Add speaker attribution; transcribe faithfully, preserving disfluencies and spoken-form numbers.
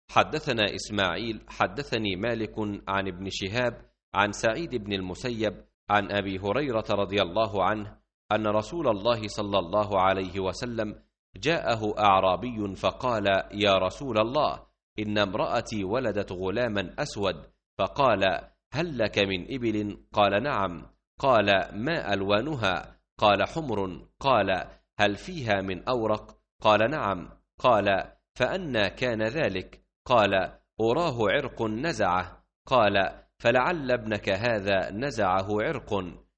Speaker 1: حدثنا إسماعيل حدثني مالك عن ابن شهاب عن سعيد بن المسيب عن أبي هريرة رضي الله عنه أن رسول الله صلى الله عليه وسلم جاءه أعرابي فقال: يا رسول الله، إن امرأتي ولدت غلاما أسود، فقال: هل لك من إبل؟ قال: نعم. قال: ما ألوانها؟ قال: حمر. قال: هل فيها من أورق؟ قال: نعم. قال: فأنى كان ذلك؟ قال: أراه عرق نزعه. قال: فلعل ابنك هذا نزعه عرق.